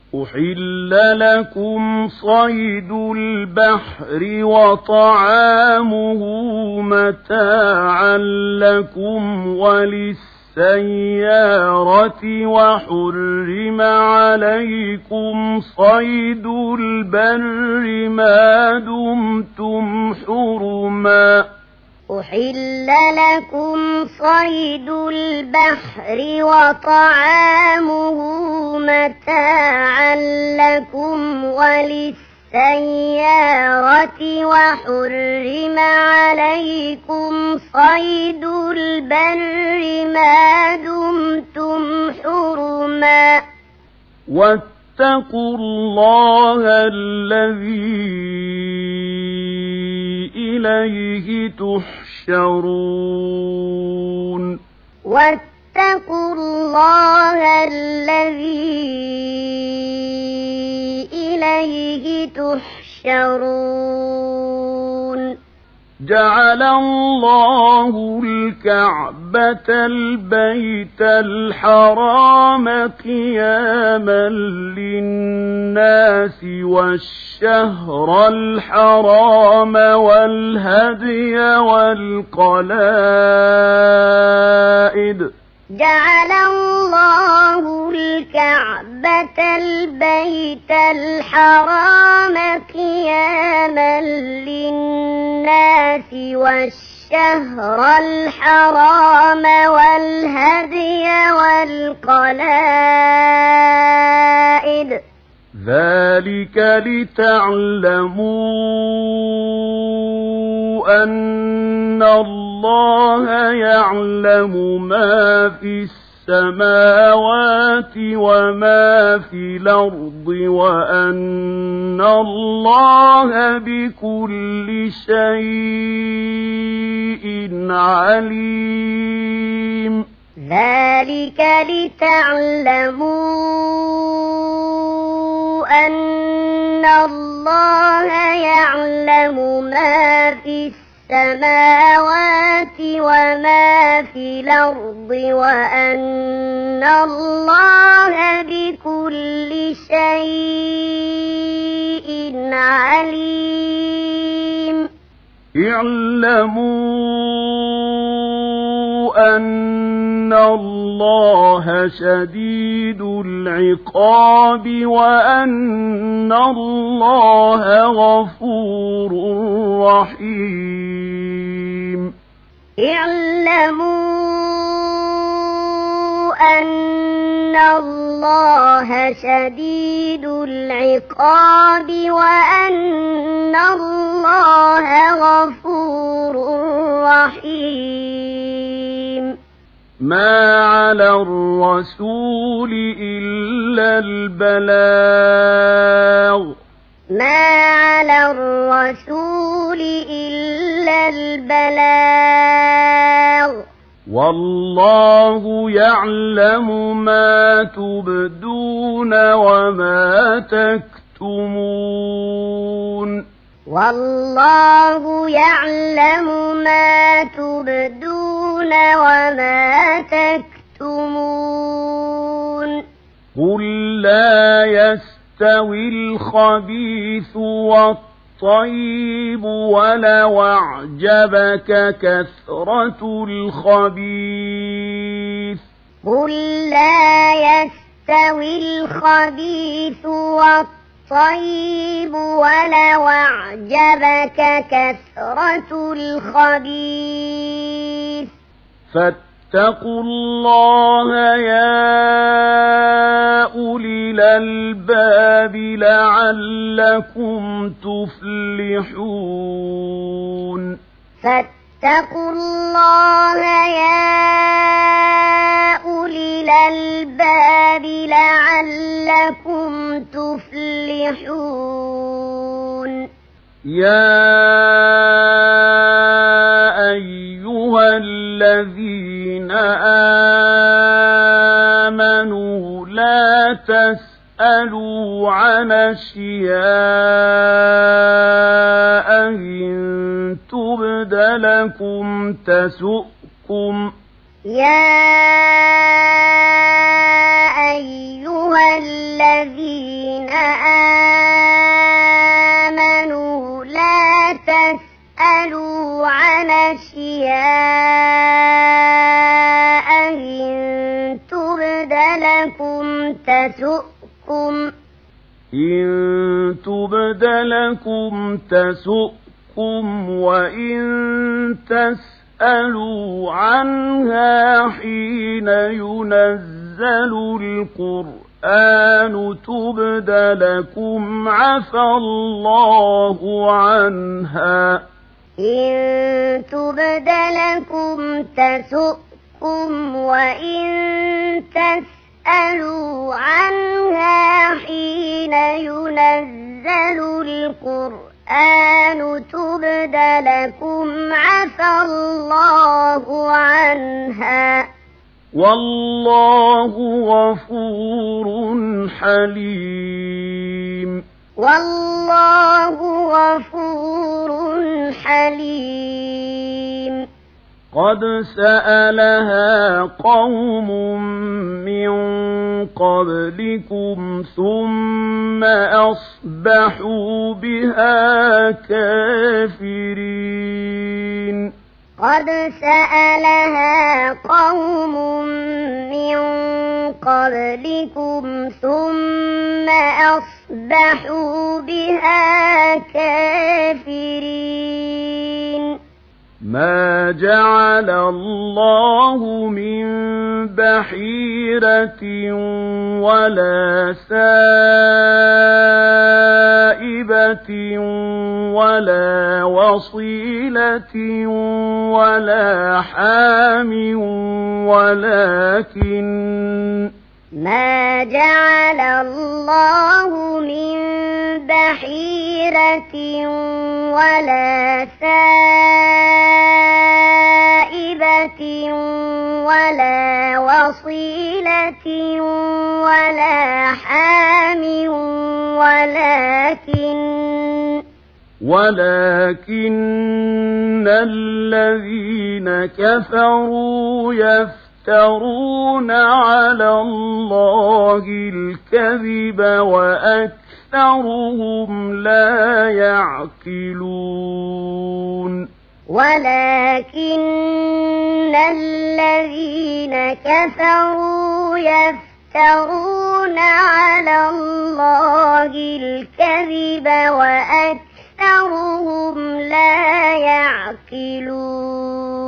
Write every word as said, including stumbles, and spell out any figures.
أحل لكم صيد البحر وطعامه متاعا لكم وللسيارة وحرم عليكم صيد البر ما دمتم حرما أحل لكم صيد البحر وطعامه متاعا لكم وللسيارة وحرم عليكم صيد البر ما دمتم حرما واتقوا الله الذي إليه تحشرون واتقوا الله الذي إليه تحشرون جعل الله الكعبة البيت الحرام قياما للناس والشهر الحرام والهدي والقلائد جعل الله الكعبة البيت الحرام قياما للناس والشهر الحرام والهدي والقلائد ذلك لتعلموا أن الله يعلم ما في السماوات وما في الأرض وأن الله بكل شيء عليم ذلك لتعلموا أن الله يعلم ما في السماوات وما في الأرض وأن الله بكل شيء عليم اعلموا أن الله شديد العقاب وأن الله غفور رحيم اعلموا أن الله شديد العقاب وأن الله غفور رحيم ما على الرسول إلا البلاغ ما على الرسول إلا البلاغ والله يعلم ما تبدون وما تكتمون والله يعلم ما تبدون وما تكتمون قل لا يستوي الخبيث والطيب ولو أعجبك كثرة الخبيث قل لا يستوي الخبيث والطيب طيب ولو أعجبك كثرة الخبيث فاتقوا الله يا أولي الألباب لعلكم تفلحون فاتقوا الله يا أولي الألباب لعلكم تفلحون يا أيها الذين آمنوا لا تسألوا عن أشياء إن تبد لكم تسؤكم يا أيها الذين آمنوا لا تسألوا عن أشياء إن تبد لكم تسؤكم إن تبد لكم تسؤكم وإن تسألوا عنها حين ينزل القرآن تبد لكم عفى الله عنها إن تبد لكم تسؤكم وإن تسألوا عنها حين ينزل القرآن تبد لكم عفى الله عنها والله غفور حليم والله غفور حليم قد سألها قوم من قبلكم ثم أصبحوا بها كافرين قد سألها قوم من قبلكم ثم أصبحوا بها كافرين ما جعل الله من بحيرة ولا سائبة ولا وصيلة ولا حام ولكن ما جعل الله من بحيرة ولا سائبة ولا وصيلة ولا حام ولكن ولكن الذين كفروا يفترون على الله الكذب وأكثرهم لا يعقلون ولكن الذين كفروا يفترون على الله الكذب وأكثرهم لا يعقلون